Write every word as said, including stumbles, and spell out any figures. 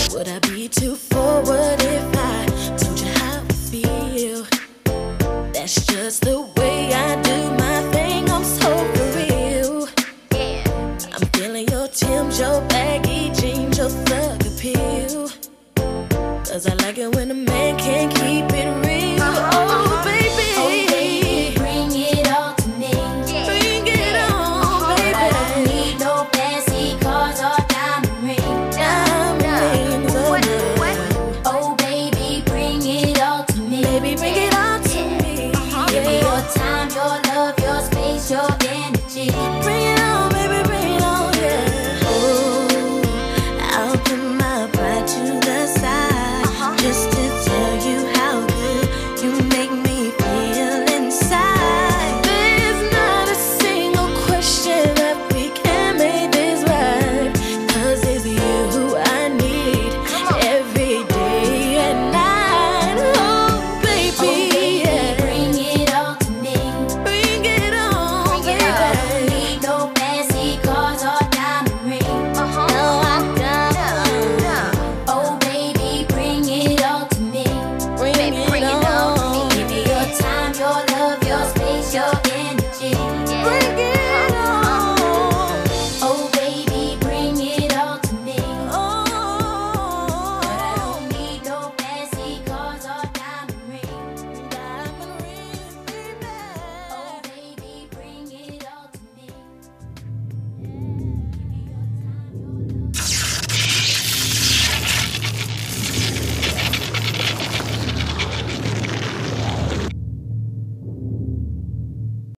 Would I be too forward if I told you how I feel? That's just the way I do my thing. I'm so for real. I'm feeling your Tim's, your baggy jeans, your thug appeal. Cause I like it when a man can't keep it real.